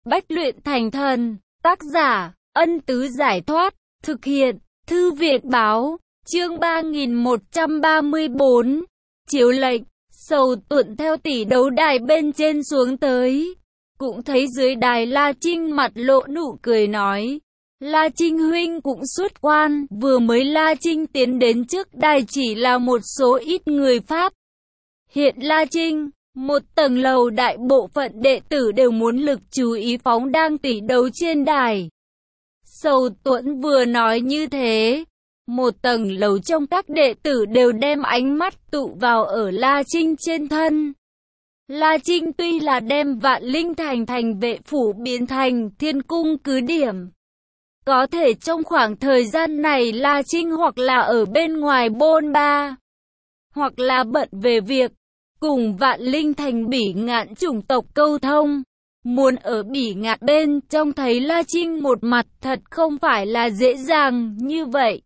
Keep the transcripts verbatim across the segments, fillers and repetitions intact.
Bách luyện thành thần. Tác giả, Ân Tứ Giải Thoát. Thực hiện, Thư viện Báo. Chương ba nghìn một trăm ba mươi bốn. Chiếu lệnh. Sầu Tuận theo tỷ đấu đài bên trên xuống tới. Cũng thấy dưới đài La Trinh mặt lộ nụ cười nói. La Trinh huynh cũng xuất quan. Vừa mới La Trinh tiến đến trước đài chỉ là một số ít người Pháp. Hiện La Trinh, một tầng lầu đại bộ phận đệ tử đều muốn lực chú ý phóng đang tỷ đấu trên đài. Sầu Tuẫn vừa nói như thế, một tầng lầu trong các đệ tử đều đem ánh mắt tụ vào ở La Trinh trên thân. La Trinh tuy là đem Vạn Linh Thành thành vệ phủ biến thành thiên cung cứ điểm. Có thể trong khoảng thời gian này La Trinh hoặc là ở bên ngoài bôn ba, hoặc là bận về việc cùng Vạn Linh Thành Bỉ Ngạn chủng tộc câu thông. Muốn ở Bỉ Ngạn bên trong thấy La Trinh một mặt thật không phải là dễ dàng như vậy.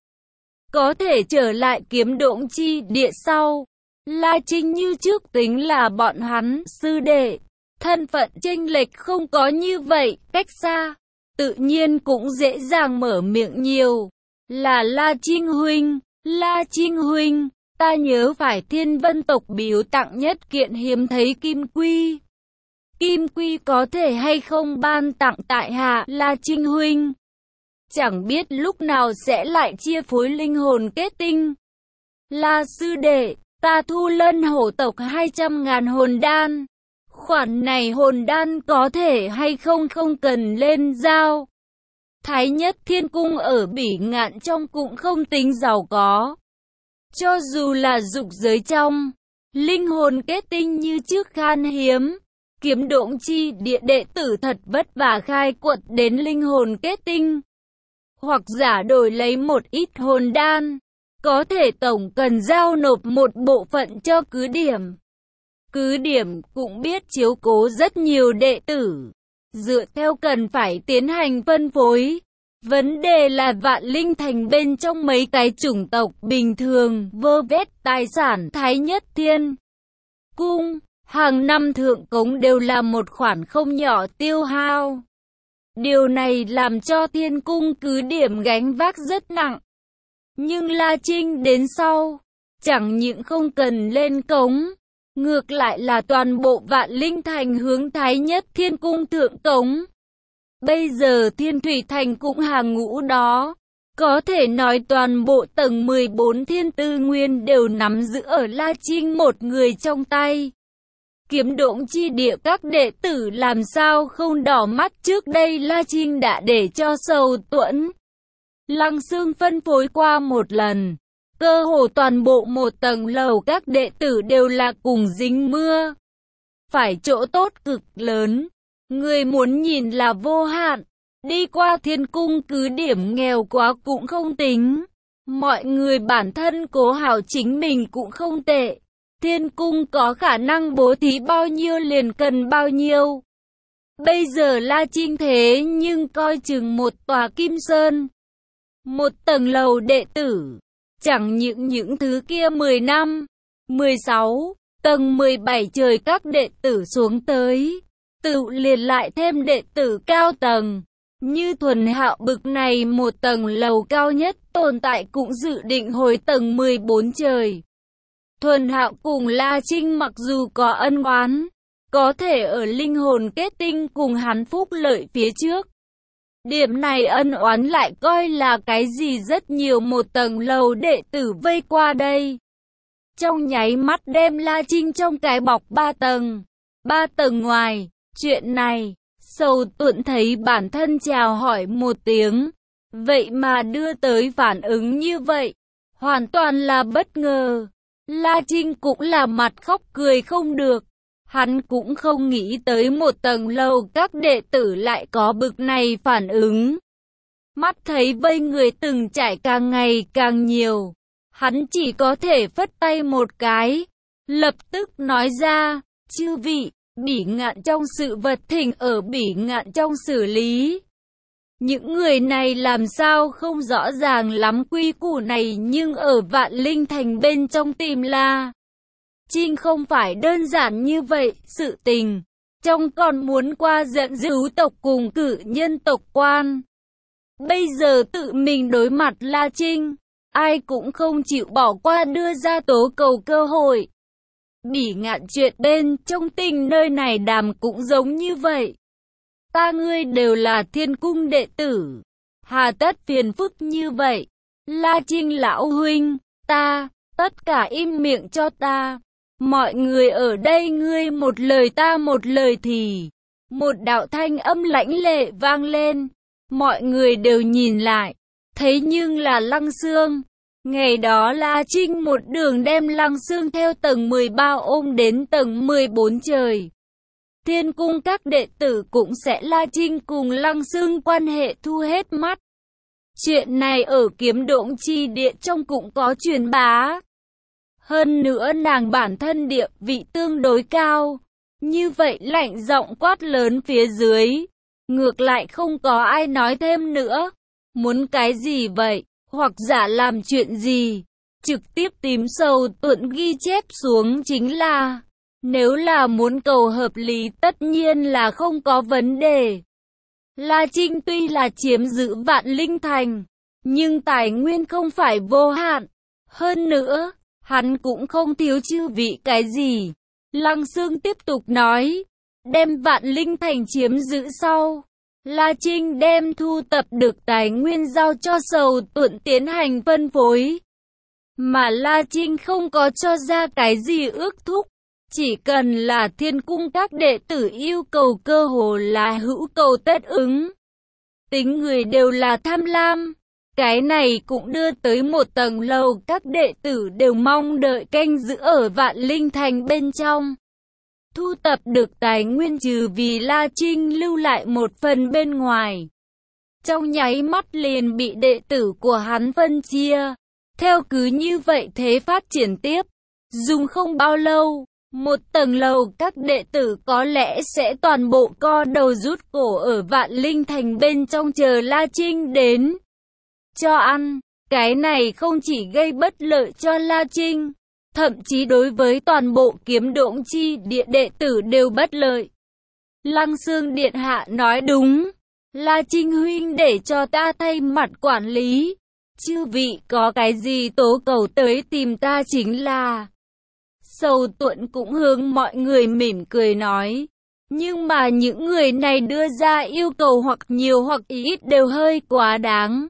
Có thể trở lại Kiếm Độn chi địa sau, La Trinh như trước tính là bọn hắn sư đệ, thân phận chênh lệch không có như vậy, cách xa, tự nhiên cũng dễ dàng mở miệng nhiều. Là La Trinh huynh, La Trinh huynh, ta nhớ phải Thiên Vân tộc biếu tặng nhất kiện hiếm thấy kim quy. Kim quy có thể hay không ban tặng tại hạ La Trinh huynh? Chẳng biết lúc nào sẽ lại chia phối linh hồn kết tinh. La sư đệ, ta thu Lân hổ tộc hai trăm ngàn hồn đan. Khoản này hồn đan có thể hay không không cần lên giao. Thái nhất thiên cung ở Bỉ Ngạn trong cũng không tính giàu có. Cho dù là dục giới trong, linh hồn kết tinh như trước khan hiếm. Kiếm Độn chi địa đệ tử thật vất vả khai quật đến linh hồn kết tinh. Hoặc giả đổi lấy một ít hồn đan, có thể tổng cần giao nộp một bộ phận cho cứ điểm. Cứ điểm cũng biết chiếu cố rất nhiều đệ tử, dựa theo cần phải tiến hành phân phối. Vấn đề là Vạn Linh Thành bên trong mấy cái chủng tộc bình thường vơ vét tài sản Thái nhất thiên cung, hàng năm thượng cống đều là một khoản không nhỏ tiêu hao. Điều này làm cho thiên cung cứ điểm gánh vác rất nặng. Nhưng La Trinh đến sau, chẳng những không cần lên cống, ngược lại là toàn bộ Vạn Linh Thành hướng Thái nhất thiên cung thượng cống. Bây giờ Thiên Thủy Thành cũng hàng ngũ đó. Có thể nói toàn bộ tầng mười bốn thiên tư nguyên đều nắm giữ ở La Trinh một người trong tay. Kiếm Độn chi địa các đệ tử làm sao không đỏ mắt, trước đây La Trinh đã để cho Sầu Tuẫn, Lăng Xương phân phối qua một lần. Cơ hồ toàn bộ một tầng lầu các đệ tử đều là cùng dính mưa. Phải chỗ tốt cực lớn. Người muốn nhìn là vô hạn. Đi qua thiên cung cứ điểm nghèo quá cũng không tính. Mọi người bản thân cố hào chính mình cũng không tệ. Thiên cung có khả năng bố thí bao nhiêu liền cần bao nhiêu. Bây giờ La Trinh thế nhưng coi chừng một tòa Kim Sơn, một tầng lầu đệ tử. Chẳng những những thứ kia mười năm, mười sáu, tầng mười bảy trời các đệ tử xuống tới, tự liền lại thêm đệ tử cao tầng. Như Thuần Hạo bực này một tầng lầu cao nhất tồn tại cũng dự định hồi tầng mười bốn trời. Thuần Hạo cùng La Trinh mặc dù có ân oán, có thể ở linh hồn kết tinh cùng hắn phúc lợi phía trước. Điểm này ân oán lại coi là cái gì, rất nhiều một tầng lầu đệ tử vây qua đây. Trong nháy mắt đem La Trinh trong cái bọc ba tầng, ba tầng ngoài. Chuyện này, Sầu Tuẫn thấy bản thân chào hỏi một tiếng, vậy mà đưa tới phản ứng như vậy, hoàn toàn là bất ngờ. La Trinh cũng là mặt khóc cười không được. Hắn cũng không nghĩ tới một tầng lầu các đệ tử lại có bực này phản ứng. Mắt thấy vây người từng trải càng ngày càng nhiều, hắn chỉ có thể phất tay một cái, lập tức nói ra, chư vị, Bỉ Ngạn trong sự vật thỉnh ở Bỉ Ngạn trong xử lý. Những người này làm sao không rõ ràng lắm quy củ này, nhưng ở Vạn Linh Thành bên trong tìm La Trinh không phải đơn giản như vậy. Sự tình trong còn muốn qua dẫn dữ tộc cùng cử nhân tộc quan. Bây giờ tự mình đối mặt La Trinh, ai cũng không chịu bỏ qua đưa ra tố cầu cơ hội. Bỉ Ngạn chuyện bên trong tình nơi này đàm cũng giống như vậy. Ta ngươi đều là Thiên Cung đệ tử, hà tất phiền phức như vậy. La Trinh lão huynh, ta, tất cả im miệng cho ta. Mọi người ở đây ngươi một lời ta một lời thì. Một đạo thanh âm lãnh lệ vang lên. Mọi người đều nhìn lại, thấy nhưng là Lăng Xương. Ngày đó La Trinh một đường đem Lăng Xương theo tầng mười ba ôm đến tầng mười bốn trời. Thiên Cung các đệ tử cũng sẽ La Trinh cùng Lăng Xương quan hệ thu hết mắt. Chuyện này ở Kiếm Độn Chi Địa trong cũng có truyền bá. Hơn nữa nàng bản thân địa vị tương đối cao. Như vậy lạnh giọng quát lớn phía dưới. Ngược lại không có ai nói thêm nữa. Muốn cái gì vậy? Hoặc giả làm chuyện gì? Trực tiếp tìm Sầu Tuận ghi chép xuống chính là. Nếu là muốn cầu hợp lý tất nhiên là không có vấn đề. La Trinh tuy là chiếm giữ Vạn Linh Thành, nhưng tài nguyên không phải vô hạn. Hơn nữa, hắn cũng không thiếu chư vị cái gì. Lăng Xương tiếp tục nói, đem Vạn Linh Thành chiếm giữ sau. La Trinh đem thu tập được tài nguyên giao cho Sầu Tuận tiến hành phân phối. Mà La Trinh không có cho ra cái gì ước thúc. Chỉ cần là Thiên Cung các đệ tử yêu cầu cơ hồ là hữu cầu tất ứng. Tính người đều là tham lam. Cái này cũng đưa tới một tầng lầu các đệ tử đều mong đợi canh giữ ở Vạn Linh Thành bên trong. Thu tập được tài nguyên trừ vì La Trinh lưu lại một phần bên ngoài. Trong nháy mắt liền bị đệ tử của hắn phân chia. Theo cứ như vậy thế phát triển tiếp. Dùng không bao lâu. Một tầng lầu các đệ tử có lẽ sẽ toàn bộ co đầu rút cổ ở Vạn Linh Thành bên trong chờ La Trinh đến. Cho ăn, cái này không chỉ gây bất lợi cho La Trinh, thậm chí đối với toàn bộ Kiếm Độn Chi Địa đệ tử đều bất lợi. Lăng Xương điện hạ nói đúng, La Trinh huynh để cho ta thay mặt quản lý. Chư vị có cái gì tố cầu tới tìm ta chính là... Sầu Tuận cũng hướng mọi người mỉm cười nói. Nhưng mà những người này đưa ra yêu cầu hoặc nhiều hoặc ít đều hơi quá đáng.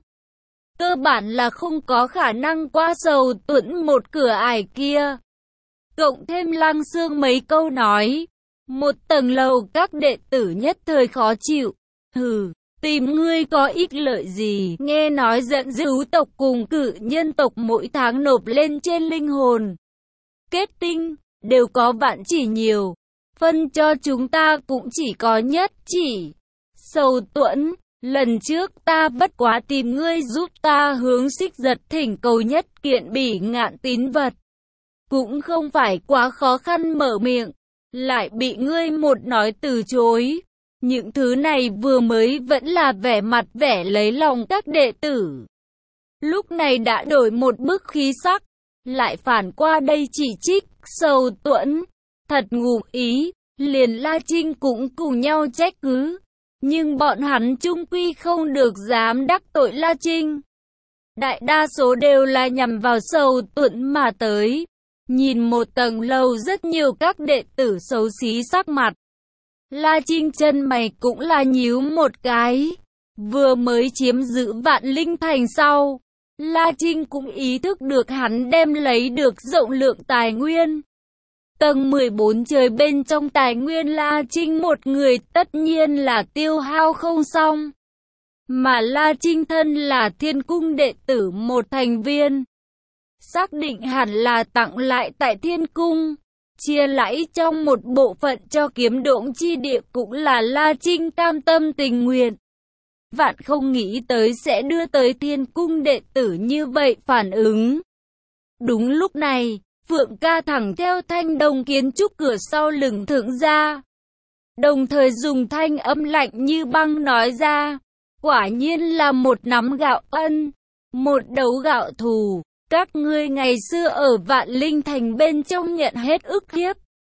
Cơ bản là không có khả năng qua Sầu Tuận một cửa ải kia. Cộng thêm Lăng Xương mấy câu nói. Một tầng lầu các đệ tử nhất thời khó chịu. Hừ, tìm ngươi có ích lợi gì? Nghe nói dẫn dữ tộc cùng cử nhân tộc mỗi tháng nộp lên trên linh hồn kết tinh, đều có vạn chỉ nhiều. Phân cho chúng ta cũng chỉ có nhất chỉ. Sầu Tuẫn, lần trước ta bất quá tìm ngươi giúp ta hướng Xích Giật thỉnh cầu nhất kiện Bỉ Ngạn tín vật. Cũng không phải quá khó khăn mở miệng, lại bị ngươi một nói từ chối. Những thứ này vừa mới vẫn là vẻ mặt vẻ lấy lòng các đệ tử. Lúc này đã đổi một bức khí sắc. Lại phản qua đây chỉ trích, Sầu Tuẫn, thật ngụ ý, liền La Trinh cũng cùng nhau trách cứ. Nhưng bọn hắn chung quy không được dám đắc tội La Trinh. Đại đa số đều là nhằm vào Sầu Tuẫn mà tới. Nhìn một tầng lầu rất nhiều các đệ tử xấu xí sắc mặt. La Trinh chân mày cũng là nhíu một cái. Vừa mới chiếm giữ Vạn Linh Thành sau. La Trinh cũng ý thức được hắn đem lấy được rộng lượng tài nguyên. Tầng mười bốn trời bên trong tài nguyên La Trinh một người tất nhiên là tiêu hao không xong. Mà La Trinh thân là Thiên Cung đệ tử một thành viên. Xác định hẳn là tặng lại tại Thiên Cung. Chia lãi trong một bộ phận cho Kiếm Độn Chi Địa cũng là La Trinh cam tâm tình nguyện. Vạn không nghĩ tới sẽ đưa tới Thiên Cung đệ tử như vậy phản ứng. Đúng lúc này, Phượng Ca thẳng theo thanh đồng kiến trúc cửa sau lưng thượng ra. Đồng thời dùng thanh âm lạnh như băng nói ra. Quả nhiên là một nắm gạo ân, một đấu gạo thù. Các ngươi ngày xưa ở Vạn Linh Thành bên trong nhận hết ức hiếp.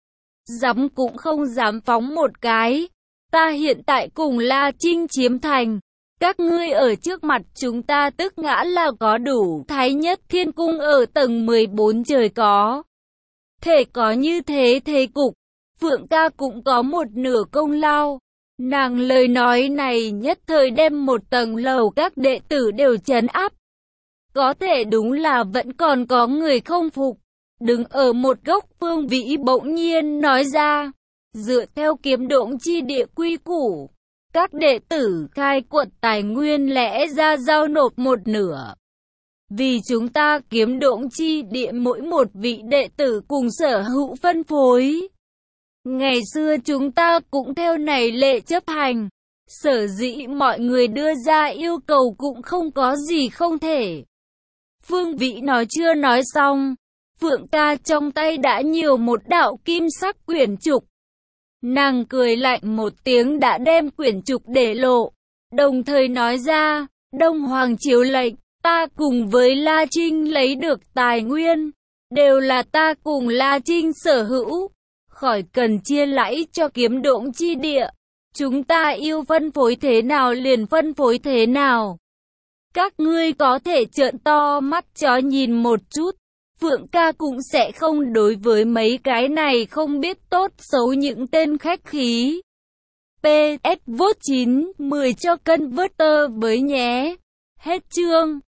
dám cũng không dám phóng một cái. Ta hiện tại cùng La Trinh chiếm thành. Các ngươi ở trước mặt chúng ta tức ngã là có đủ. Thái Nhất Thiên Cung ở tầng mười bốn trời có thể có như thế thế cục. Phượng ca cũng có một nửa công lao. Nàng lời nói này nhất thời đem một tầng lầu các đệ tử đều trấn áp. Có thể đúng là vẫn còn có người không phục. Đứng ở một góc Phương Vĩ bỗng nhiên nói ra. Dựa theo kiếm độn chi địa quy củ, các đệ tử khai quật tài nguyên lẽ ra giao nộp một nửa. Vì chúng ta kiếm độn chi địa mỗi một vị đệ tử cùng sở hữu phân phối. Ngày xưa chúng ta cũng theo này lệ chấp hành. Sở dĩ mọi người đưa ra yêu cầu cũng không có gì không thể. Phương Vĩ nói chưa nói xong. Phượng ca trong tay đã nhiều một đạo kim sắc quyển trục. Nàng cười lạnh một tiếng đã đem quyển trục để lộ. Đồng thời nói ra, Đông Hoàng chiếu lệnh, ta cùng với La Trinh lấy được tài nguyên. Đều là ta cùng La Trinh sở hữu. Khỏi cần chia lãi cho kiếm độn chi địa. Chúng ta yêu phân phối thế nào liền phân phối thế nào. Các ngươi có thể trợn to mắt chó nhìn một chút. Phượng ca cũng sẽ không đối với mấy cái này không biết tốt xấu những tên khách khí. pê ét vote chín mười cho cân vớt tơ với nhé. Hết chương.